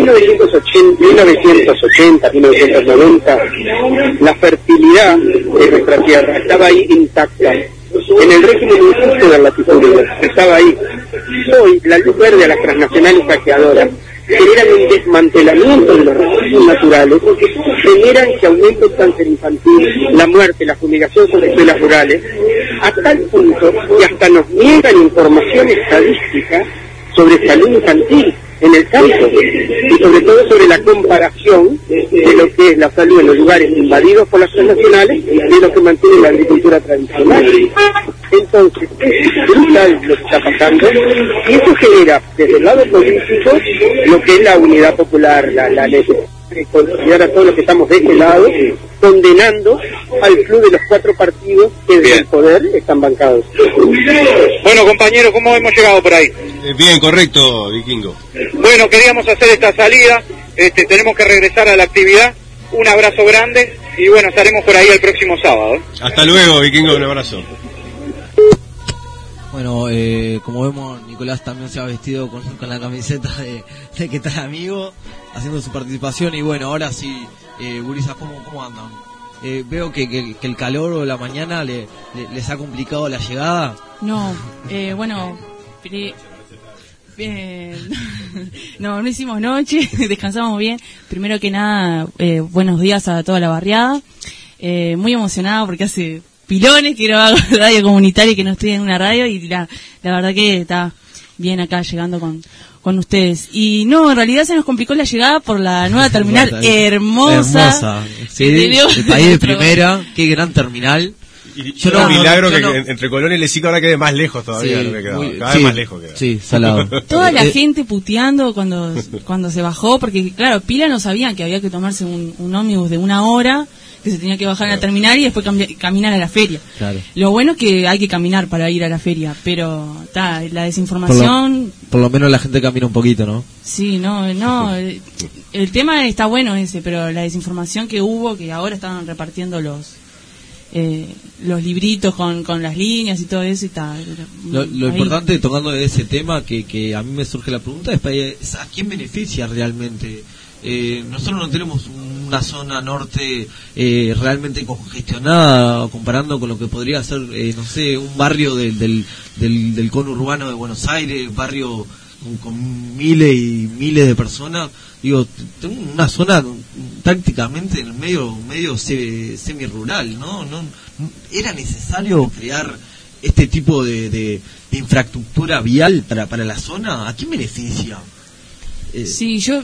1980, 1990, la fertilidad de nuestra tierra estaba ahí intacta. En el régimen injusto del latifundio, estaba ahí. Hoy la luz verde a las transnacionales saqueadoras generan un desmantelamiento de los recursos naturales, generan que aumente el cáncer infantil, la muerte, la fumigación sobre escuelas rurales, a tal punto que hasta nos niegan información estadística sobre salud infantil en el campo, y sobre todo sobre la comparación de lo que es la salud en los lugares invadidos por las transnacionales y lo que mantiene la agricultura tradicional. Entonces, es brutal lo que está pasando, y eso genera, desde el lado político, lo que es la unidad popular, la necesidad de considerar a todos los que estamos de este lado, condenando al club de los 4 partidos que desde el poder están bancados. Bueno, compañeros, ¿cómo hemos llegado por ahí? Bien, correcto, Vikingo. Bueno, queríamos hacer esta salida, tenemos que regresar a la actividad. Un abrazo grande y bueno, estaremos por ahí el próximo sábado. Hasta luego, Vikingo, un abrazo. Bueno, como vemos, Nicolás también se ha vestido con la camiseta de que tal amigo, haciendo su participación. Y bueno, ahora sí, gurisas, ¿cómo andan? Veo que el calor o la mañana les ha complicado la llegada. No, bueno, no hicimos noche, descansamos bien. Primero que nada, buenos días a toda la barriada. Muy emocionado porque hace pilones que no hago radio comunitaria y que no estoy en una radio, y la verdad que está bien acá llegando con ustedes. Y no, en realidad se nos complicó la llegada por la nueva terminal hermosa. Sí, el país de primera, qué gran terminal. Yo no, milagro que entre Colón y Lesica ahora quede más lejos todavía, sí, cada vez más lejos queda. Sí, salado. Toda la gente puteando cuando se bajó, porque claro, pila no sabían que había que tomarse un ómnibus de 1 hora, que se tenía que bajar a la terminal y después caminar a la feria. Claro. Lo bueno es que hay que caminar para ir a la feria, pero la desinformación... Por lo menos la gente camina un poquito, ¿no? Sí, no, el tema está bueno ese, pero la desinformación que hubo, que ahora estaban repartiendo los libritos con las líneas y todo eso, y tal. Lo importante, tocando de ese tema, que a mí me surge la pregunta, es ¿a quién beneficia realmente? Nosotros no tenemos una zona norte realmente congestionada, comparando con lo que podría ser, no sé, un barrio del conurbano de Buenos Aires, barrio con miles y miles de personas. Digo, tengo una zona prácticamente en el medio semi-rural, ¿no? ¿Era necesario crear este tipo de infraestructura vial para la zona? ¿A quién beneficia? Sí, yo...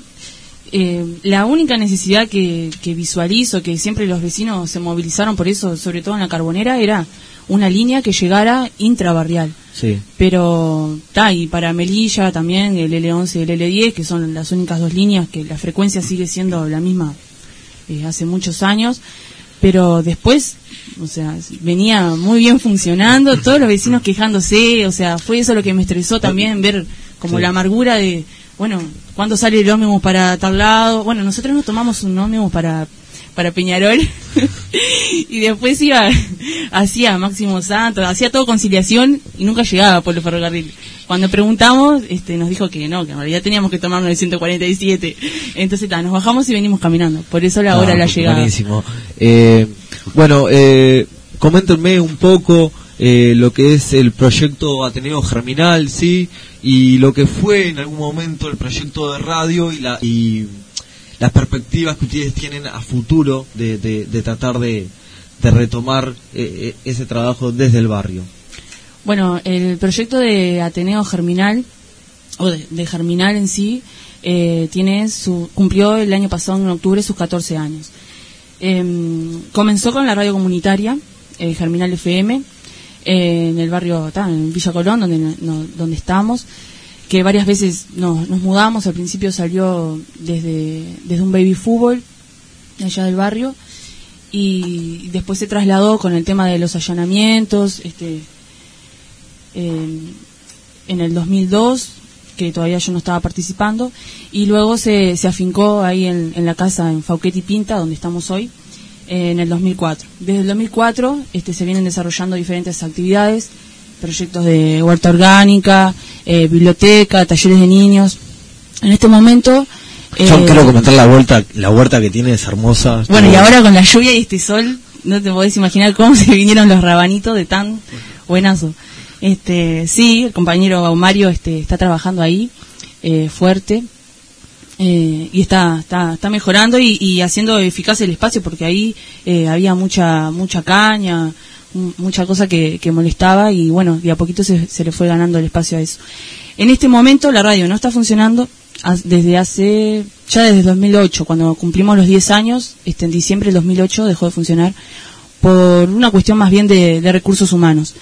la única necesidad que visualizo, que siempre los vecinos se movilizaron por eso, sobre todo en la Carbonera, era una línea que llegara intrabarrial. Sí. Pero y para Melilla también el L11 y el L10, que son las únicas 2 líneas que la frecuencia sigue siendo la misma hace muchos años, pero después, o sea, venía muy bien funcionando, todos los vecinos quejándose, o sea, fue eso lo que me estresó también, ver como la amargura de, bueno, ¿cuándo sale el ómnibus para tal lado? Bueno, nosotros nos tomamos un ómnibus para Peñarol y después iba hacía Máximo Santo, hacía todo Conciliación y nunca llegaba por el ferrocarril. Cuando preguntamos, nos dijo que no, que en realidad teníamos que tomarnos el 147. Entonces nos bajamos y venimos caminando. Por eso la hora de la llegada. Buenísimo. Bueno, coméntenme un poco lo que es el proyecto Ateneo Germinal, ¿sí? Y lo que fue en algún momento el proyecto de radio y las perspectivas que ustedes tienen a futuro de tratar de retomar ese trabajo desde el barrio. Bueno, el proyecto de Ateneo Germinal, o de Germinal en sí, cumplió el año pasado en octubre sus 14 años. Comenzó con la radio comunitaria, Germinal FM, en el barrio, en Villa Colón, donde estamos, que varias veces nos mudamos. Al principio salió desde un baby fútbol allá del barrio, y después se trasladó con el tema de los allanamientos en el 2002, que todavía yo no estaba participando, y luego se afincó ahí en la casa en Fauquet y Pinta, donde estamos hoy, en el 2004. Desde el 2004 se vienen desarrollando diferentes actividades, proyectos de huerta orgánica, biblioteca, talleres de niños. En este momento... yo quiero comentar la huerta que tiene, es hermosa. Bueno, y ahora con la lluvia y este sol, no te podés imaginar cómo se vinieron los rabanitos de tan buenazo. Sí, el compañero Mario está trabajando ahí, fuerte. y está mejorando y haciendo eficaz el espacio, porque ahí había mucha caña, mucha cosa que molestaba, y bueno, de a poquito se le fue ganando el espacio a eso. En este momento la radio no está funcionando desde 2008, cuando cumplimos los 10 años, en diciembre del 2008 dejó de funcionar por una cuestión más bien de recursos humanos.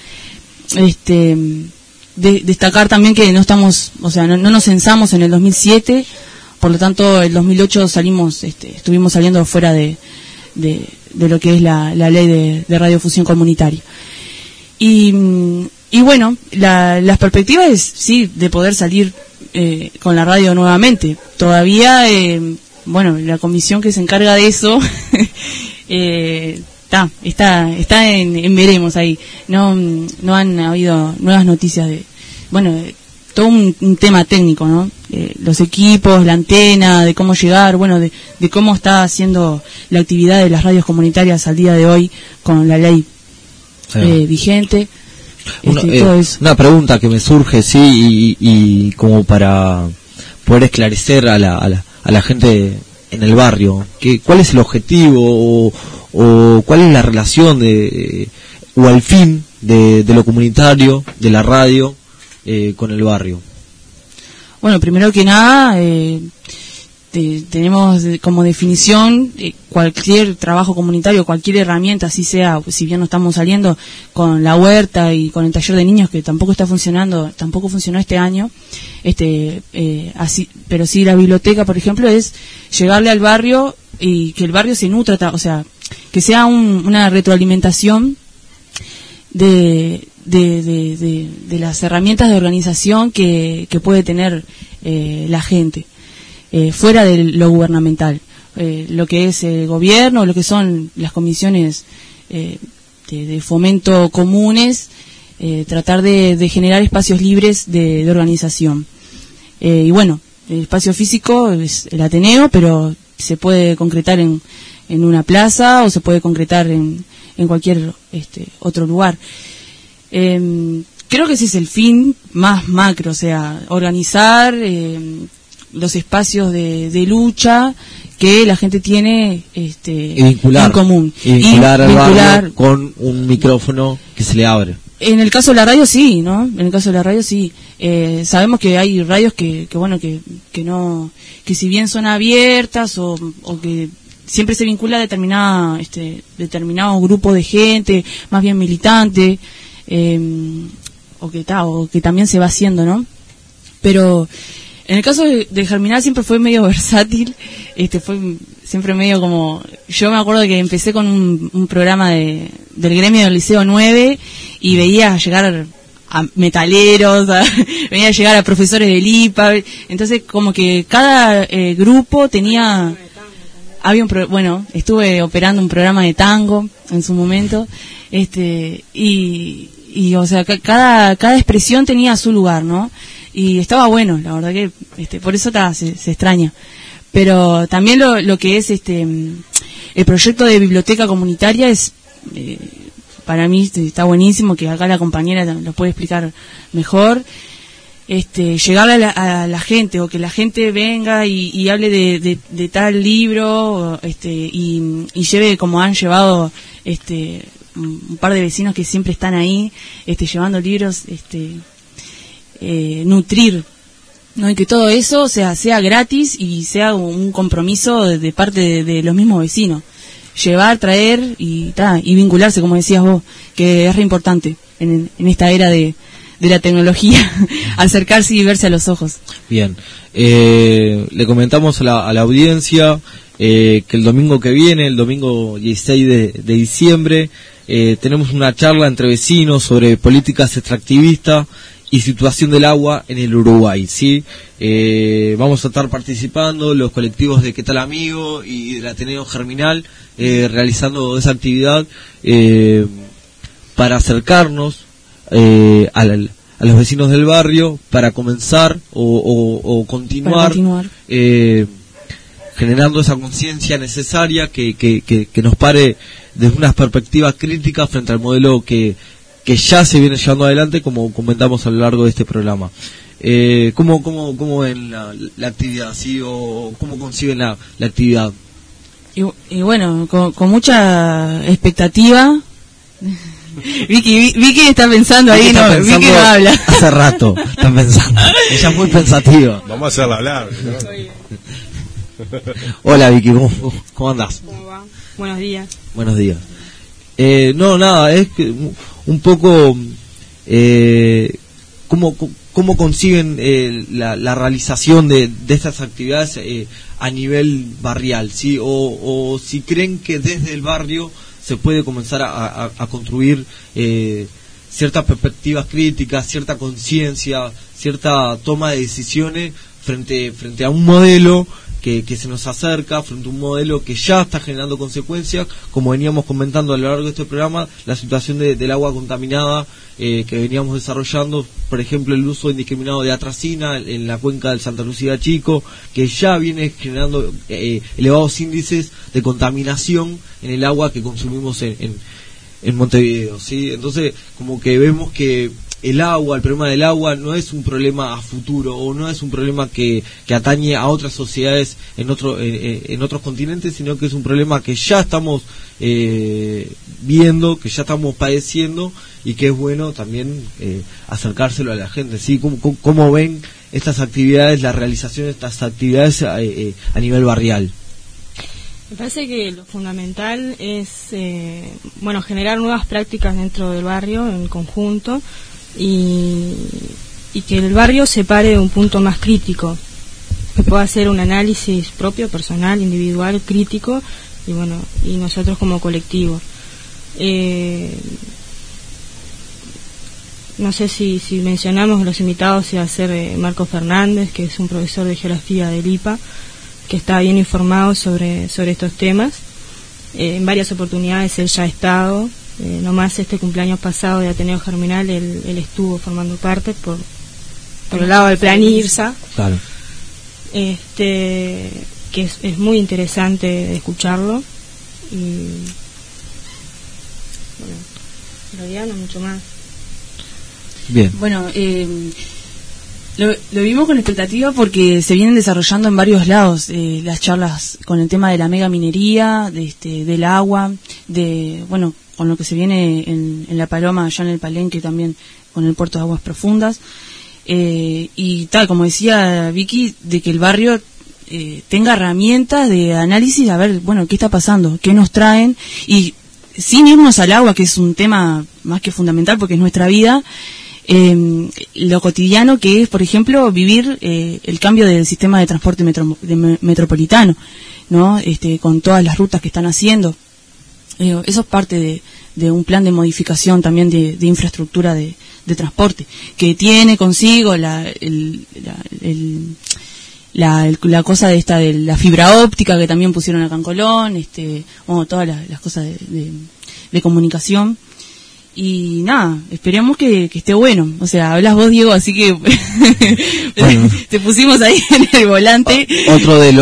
Destacar también que no nos censamos en el 2007, por lo tanto el 2008 estuvimos saliendo fuera de lo que es la ley de radiodifusión comunitaria. Y bueno, las perspectivas es, sí, de poder salir con la radio nuevamente. Todavía, la comisión que se encarga de eso está en veremos ahí. No han habido nuevas noticias de todo un tema técnico, ¿no? Los equipos, la antena, de cómo llegar, de cómo está haciendo la actividad de las radios comunitarias al día de hoy con la ley vigente. Todo eso. Una pregunta que me surge, sí, y como para poder esclarecer a la gente en el barrio, ¿cuál es el objetivo o cuál es la relación o el fin de lo comunitario, de la radio, con el barrio? Bueno, primero que nada, tenemos como definición cualquier trabajo comunitario, cualquier herramienta, así sea, si bien no estamos saliendo con la huerta y con el taller de niños, que tampoco funcionó este año, pero sí la biblioteca, por ejemplo, es llegarle al barrio y que el barrio se nutra, que sea una retroalimentación de las herramientas de organización que puede tener la gente, fuera de lo gubernamental, lo que es el gobierno, lo que son las comisiones de fomento comunes, tratar de generar espacios libres de organización. Y bueno, el espacio físico es el Ateneo, pero se puede concretar en una plaza o se puede concretar en cualquier otro lugar. Creo que ese es el fin más macro, organizar los espacios de lucha que la gente tiene en común. Y vincular al barrio con un micrófono que se le abre. En el caso de la radio sí, ¿no? En el caso de la radio sí. Sabemos que hay radios que si bien son abiertas o que siempre se vincula a determinado grupo de gente, más bien militante, o que también se va haciendo, ¿no? Pero en el caso de Germinal siempre fue medio versátil, fue siempre medio como, yo me acuerdo que empecé con un programa del gremio del Liceo 9 y veía llegar a metaleros, veía llegar a profesores del IPA, entonces como que cada grupo tenía... estuve operando un programa de tango en su momento, y o sea, cada expresión tenía su lugar, ¿no? Y estaba bueno, la verdad que por eso se extraña. Pero también lo que es el proyecto de biblioteca comunitaria es, para mí está buenísimo, que acá la compañera lo puede explicar mejor. Llegarle a la gente, o que la gente venga y hable de tal libro, y lleve, como han llevado un par de vecinos que siempre están ahí llevando libros, nutrir, ¿no? Y que todo eso sea gratis y sea un compromiso de parte de los mismos vecinos, llevar, traer y vincularse, como decías vos, que es re importante en esta era de la tecnología, acercarse y verse a los ojos. Bien, le comentamos a la audiencia que el domingo que viene, el domingo 16 de diciembre, tenemos una charla entre vecinos sobre políticas extractivistas y situación del agua en el Uruguay, ¿sí? Vamos a estar participando los colectivos de ¿Qué tal amigo? Y del Ateneo Germinal, realizando esa actividad para acercarnos a los vecinos del barrio, para comenzar o continuar. Generando esa conciencia necesaria que nos pare desde unas perspectivas críticas frente al modelo que ya se viene llevando adelante, como comentamos a lo largo de este programa. ¿Cómo ven la actividad, sí? ¿O cómo conciben la actividad? Y bueno, con mucha expectativa. Vicky está pensando ahí, Vicky no habla. Hace rato están pensando. Ella es muy pensativa. Vamos a hacerla hablar, ¿no? Hola Vicky, ¿cómo andás? ¿Cómo va? Buenos días. Buenos días. No, nada, es que un poco cómo consiguen la realización de estas actividades a nivel barrial, ¿sí? O si creen que desde el barrio se puede comenzar a construir ciertas perspectivas críticas, cierta conciencia, cierta toma de decisiones frente a un modelo que se nos acerca, frente a un modelo que ya está generando consecuencias, como veníamos comentando a lo largo de este programa, la situación del agua contaminada que veníamos desarrollando, por ejemplo el uso indiscriminado de atracina en la cuenca del Santa Lucía Chico, que ya viene generando elevados índices de contaminación en el agua que consumimos en Montevideo, ¿sí? Entonces, como que vemos que el problema del agua no es un problema a futuro, o no es un problema que atañe a otras sociedades en otros continentes, sino que es un problema que ya estamos viendo, que ya estamos padeciendo, y que es bueno también acercárselo a la gente, ¿sí? ¿Cómo ven estas actividades, la realización de estas actividades a nivel barrial? Me parece que lo fundamental es generar nuevas prácticas dentro del barrio en conjunto, y que el barrio se pare de un punto más crítico, que pueda hacer un análisis propio, personal, individual, crítico, y nosotros como colectivo. No sé si mencionamos, los invitados iba a ser Marco Fernández, que es un profesor de geografía del IPA, que está bien informado sobre estos temas. En varias oportunidades él ya ha estado. Nomás este cumpleaños pasado de Ateneo Germinal él estuvo formando parte por el lado del plan IRSA. Claro. Que es muy interesante escucharlo, y en realidad no mucho más. Bien. Bueno, lo vimos con expectativa porque se vienen desarrollando en varios lados las charlas con el tema de la mega minería, del agua, con lo que se viene en La Paloma, allá en el Palenque también, con el puerto de aguas profundas, y tal, como decía Vicky, de que el barrio tenga herramientas de análisis, a ver, qué está pasando, qué nos traen, y sin irnos al agua, que es un tema más que fundamental porque es nuestra vida, lo cotidiano que es, por ejemplo, vivir el cambio del sistema de transporte metropolitano, ¿no? Con todas las rutas que están haciendo. Eso es parte de un plan de modificación también de infraestructura de transporte, que tiene consigo la cosa de la fibra óptica que también pusieron acá en Colón, todas las cosas de comunicación. Y nada, esperemos que esté bueno. O sea, hablas vos, Diego, así que te pusimos ahí en el volante. Otro de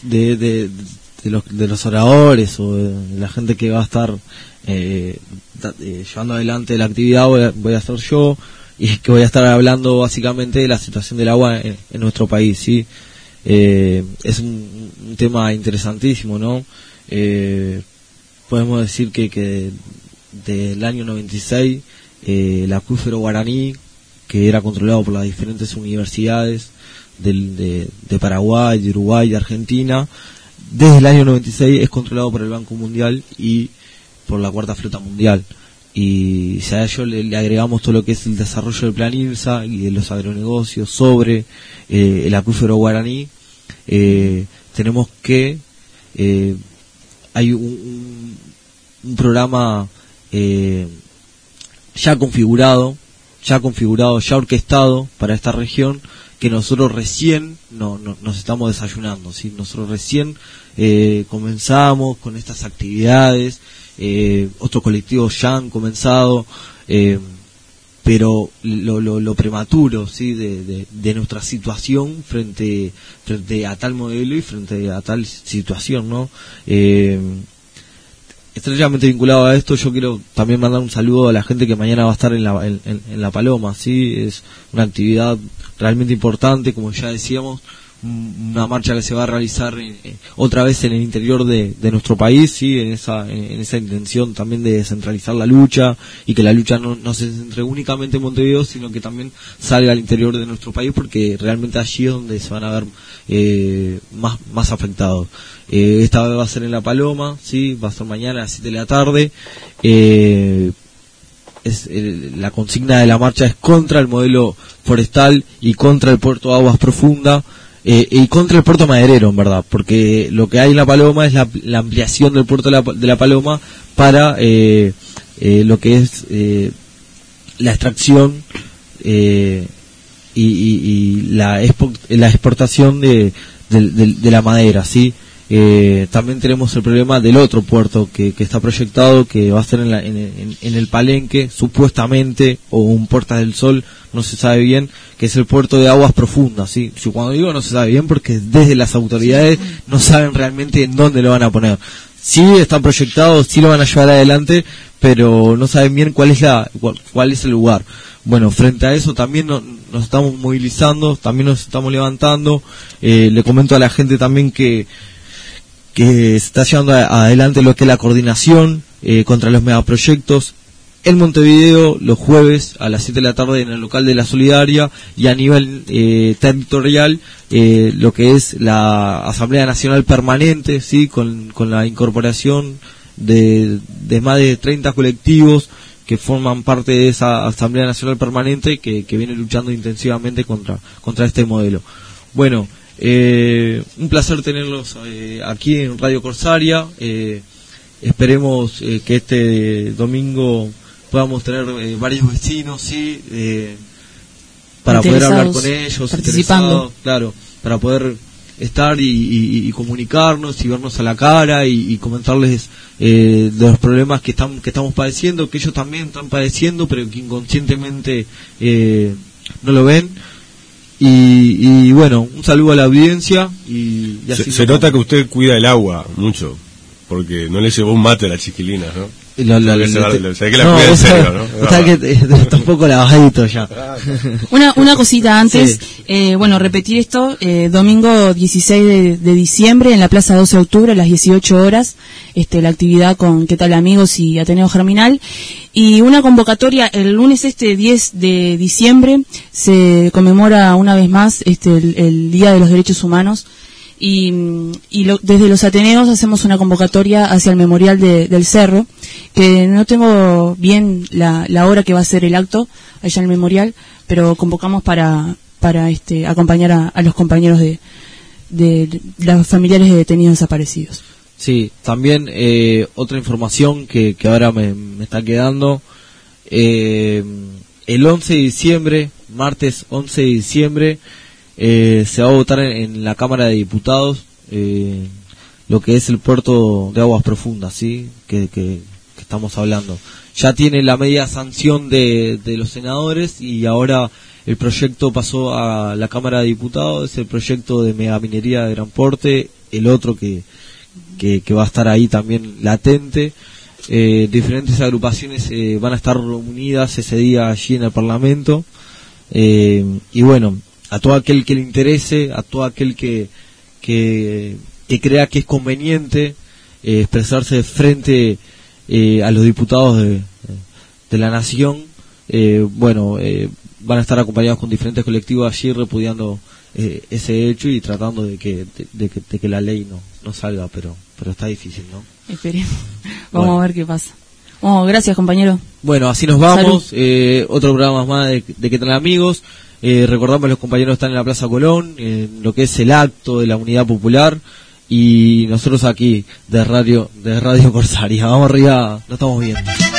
los oradores o de la gente que va a estar llevando adelante la actividad voy a ser yo, y es que voy a estar hablando básicamente de la situación del agua en nuestro país, ¿sí? Es un tema interesantísimo, ¿no? Podemos decir que del año 96 el acuífero guaraní, que era controlado por las diferentes universidades de Paraguay, de Uruguay, de Argentina, desde el año 96 es controlado por el Banco Mundial y por la Cuarta Flota Mundial, y si a ello le agregamos todo lo que es el desarrollo del plan IRSA y de los agronegocios sobre el acuífero guaraní, tenemos que hay un programa ya configurado, ya orquestado para esta región, que nosotros recién nos estamos desayunando, ¿sí? Nosotros recién comenzamos con estas actividades, otros colectivos ya han comenzado, pero lo prematuro, ¿sí? de nuestra situación frente a tal modelo y frente a tal situación, ¿no? estrechamente vinculado a esto, yo quiero también mandar un saludo a la gente que mañana va a estar en la Paloma, ¿sí? Es una actividad realmente importante, como ya decíamos, una marcha que se va a realizar otra vez en el interior de nuestro país, ¿sí? en esa intención también de descentralizar la lucha y que la lucha no se centre únicamente en Montevideo, sino que también salga al interior de nuestro país, porque realmente allí es donde se van a ver más afectados. Esta vez va a ser en La Paloma, ¿sí? Va a ser mañana a las 7 de la tarde. La consigna de la marcha es contra el modelo forestal y contra el puerto de aguas profundas. Y contra el puerto maderero, en verdad, porque lo que hay en La Paloma es la ampliación del puerto de la Paloma para lo que es la extracción y la exportación de la madera, ¿sí? También tenemos el problema del otro puerto que está proyectado, que va a ser en el Palenque, supuestamente, o un Puerta del Sol, no se sabe bien, que es el puerto de aguas profundas, ¿sí? Yo cuando digo no se sabe bien, porque desde las autoridades no saben realmente en dónde lo van a poner. Sí están proyectados, sí lo van a llevar adelante, pero no saben bien cuál es el lugar. Bueno, frente a eso también nos estamos movilizando, también nos estamos levantando. Le comento a la gente también que se está llevando adelante lo que es la coordinación contra los megaproyectos en Montevideo los jueves a las 7 de la tarde en el local de la Solidaria, y a nivel territorial lo que es la Asamblea Nacional Permanente, ¿sí? con la incorporación de más de 30 colectivos que forman parte de esa Asamblea Nacional Permanente que viene luchando intensivamente contra este modelo. Bueno, un placer tenerlos aquí en Radio Corsaria. Esperemos que este domingo podamos tener varios vecinos, ¿sí? Para poder hablar con ellos, participando, claro, para poder estar y comunicarnos y vernos a la cara y comentarles de los problemas que estamos padeciendo, que ellos también están padeciendo, pero que inconscientemente no lo ven. Y bueno, un saludo a la audiencia. Y así se nota que usted cuida el agua mucho, porque no le llevó un mate a la chiquilina, ¿no? Que la cuida en serio, ¿no? Está que está un poco lavadito ya. Una cosita antes, sí. Bueno, repetir esto, domingo 16 de diciembre en la Plaza 12 de Octubre a las 18 horas, la actividad con ¿Qué tal amigos? Y Ateneo Germinal, y una convocatoria el lunes 10 de diciembre se conmemora una vez más el Día de los Derechos Humanos. Y desde los Ateneos hacemos una convocatoria hacia el Memorial del Cerro, que no tengo bien la hora que va a ser el acto allá en el Memorial, pero convocamos para acompañar a los compañeros de los familiares de detenidos desaparecidos. Sí, también otra información que ahora me está quedando, el 11 de diciembre, martes 11 de diciembre, se va a votar en la Cámara de Diputados lo que es el puerto de aguas profundas, ¿sí? que estamos hablando. Ya tiene la media sanción de los senadores, y ahora el proyecto pasó a la Cámara de Diputados. Es el proyecto de megaminería de gran porte, el otro que va a estar ahí también latente. Diferentes agrupaciones van a estar reunidas ese día allí en el Parlamento, y bueno, a todo aquel que le interese, a todo aquel que crea que es conveniente expresarse frente a los diputados de la Nación, van a estar acompañados con diferentes colectivos allí repudiando ese hecho y tratando de que la ley no salga, pero está difícil, ¿no? Esperemos. Vamos a ver qué pasa. Gracias, compañero. Bueno, así nos vamos. Otro programa más de ¿Qué tal amigos? Recordamos, los compañeros están en la Plaza Colón, en lo que es el acto de la Unidad Popular, y nosotros aquí de Radio Corsaria. Vamos arriba, nos estamos viendo.